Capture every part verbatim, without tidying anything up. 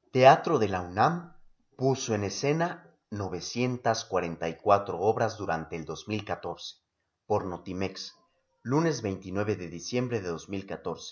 Teatro de la UNAM puso en escena novecientas cuarenta y cuatro obras durante el dos mil catorce, por Notimex, lunes veintinueve de diciembre de dos mil catorce,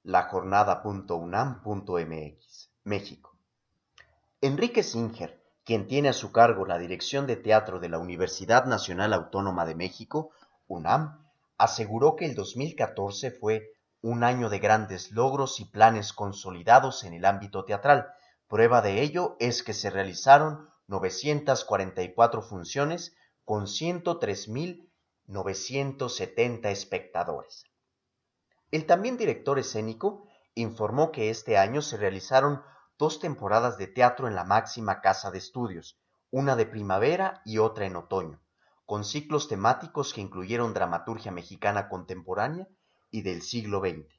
lajornada.unam.mx, México. Enrique Singer, quien tiene a su cargo la Dirección de Teatro de la Universidad Nacional Autónoma de México, UNAM, aseguró que el dos mil catorce fue un año de grandes logros y planes consolidados en el ámbito teatral. Prueba de ello es que se realizaron novecientas cuarenta y cuatro funciones con ciento tres mil novecientos setenta espectadores. El también director escénico informó que este año se realizaron dos temporadas de teatro en la máxima casa de estudios, una de primavera y otra en otoño, con ciclos temáticos que incluyeron dramaturgia mexicana contemporánea y del siglo veinte.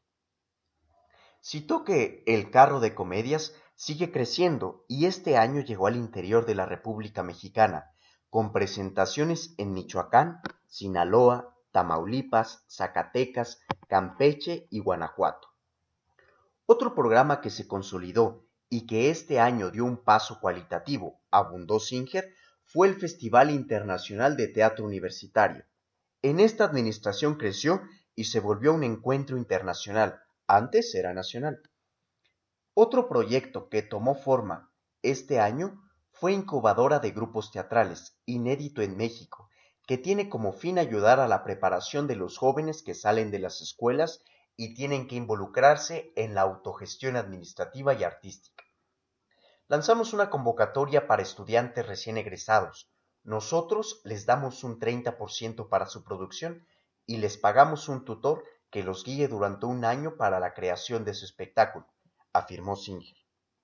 Citó que el carro de comedias sigue creciendo y este año llegó al interior de la República Mexicana, con presentaciones en Michoacán, Sinaloa, Tamaulipas, Zacatecas, Campeche y Guanajuato. Otro programa que se consolidó y que este año dio un paso cualitativo, abundó Singer, fue el Festival Internacional de Teatro Universitario. En esta administración creció y se volvió un encuentro internacional, antes era nacional. Otro proyecto que tomó forma este año fue Incubadora de Grupos Teatrales, inédito en México, que tiene como fin ayudar a la preparación de los jóvenes que salen de las escuelas y tienen que involucrarse en la autogestión administrativa y artística. Lanzamos una convocatoria para estudiantes recién egresados. Nosotros les damos un treinta por ciento para su producción y les pagamos un tutor que los guíe durante un año para la creación de su espectáculo, afirmó Singer.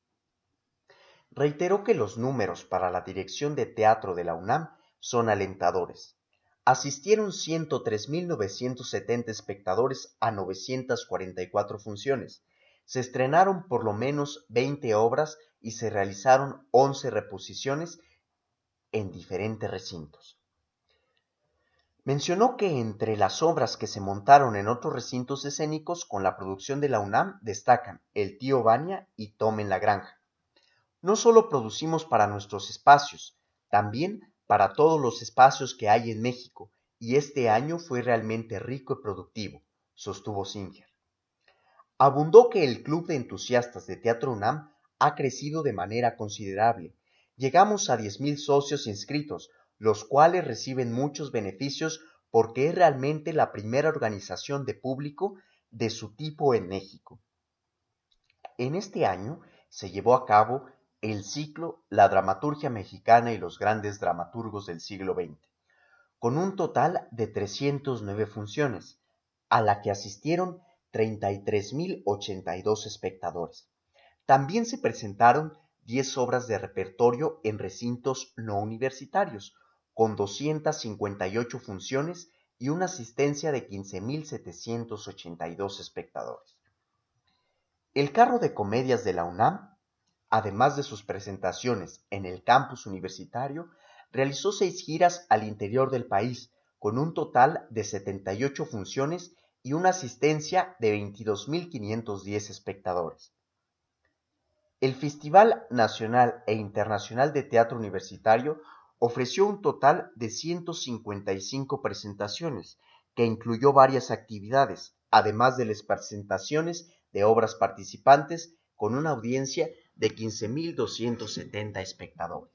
Reiteró que los números para la Dirección de Teatro de la UNAM son alentadores. Asistieron ciento tres mil novecientos setenta espectadores a novecientas cuarenta y cuatro funciones. Se estrenaron por lo menos veinte obras y se realizaron once reposiciones en diferentes recintos. Mencionó que entre las obras que se montaron en otros recintos escénicos con la producción de la UNAM destacan El Tío Vania y Tom en la Granja. No solo producimos para nuestros espacios, también para todos los espacios que hay en México, y este año fue realmente rico y productivo, sostuvo Singer. Abundó que el Club de Entusiastas de Teatro UNAM ha crecido de manera considerable. Llegamos a diez mil socios inscritos, los cuales reciben muchos beneficios porque es realmente la primera organización de público de su tipo en México. En este año se llevó a cabo el ciclo La dramaturgia mexicana y los grandes dramaturgos del siglo veinte, con un total de trescientas nueve funciones, a la que asistieron treinta y tres mil ochenta y dos espectadores. También se presentaron diez obras de repertorio en recintos no universitarios, con doscientas cincuenta y ocho funciones y una asistencia de quince mil setecientos ochenta y dos espectadores. El carro de comedias de la UNAM, además de sus presentaciones en el campus universitario, realizó seis giras al interior del país, con un total de setenta y ocho funciones y una asistencia de veintidós mil quinientos diez espectadores. El Festival Nacional e Internacional de Teatro Universitario ofreció un total de ciento cincuenta y cinco presentaciones, que incluyó varias actividades, además de las presentaciones de obras participantes, con una audiencia de quince mil doscientos setenta espectadores.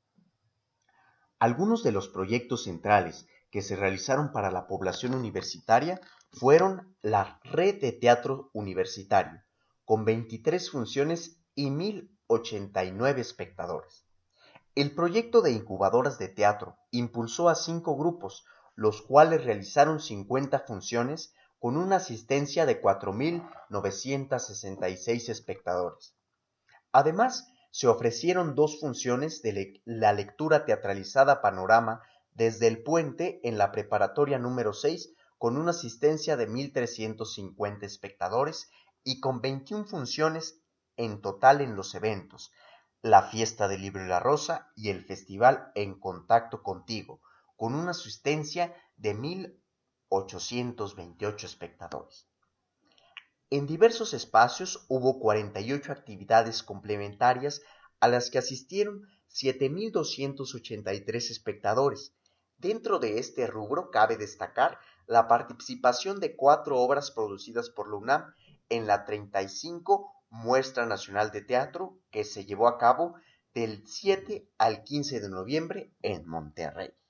Algunos de los proyectos centrales que se realizaron para la población universitaria fueron la Red de Teatro Universitario, con veintitrés funciones y mil ochenta y nueve espectadores. El proyecto de incubadoras de teatro impulsó a cinco grupos, los cuales realizaron cincuenta funciones con una asistencia de cuatro mil novecientos sesenta y seis espectadores. Además, se ofrecieron dos funciones de le la lectura teatralizada Panorama desde el Puente en la preparatoria número seis con una asistencia de mil trescientos cincuenta espectadores y con veintiuna funciones en total en los eventos, la Fiesta del Libro y la Rosa y el Festival En Contacto Contigo, con una asistencia de mil ochocientos veintiocho espectadores. En diversos espacios hubo cuarenta y ocho actividades complementarias a las que asistieron siete mil doscientos ochenta y tres espectadores. Dentro de este rubro cabe destacar la participación de cuatro obras producidas por la UNAM en la treinta y cinco Muestra Nacional de Teatro que se llevó a cabo del siete al quince de noviembre en Monterrey.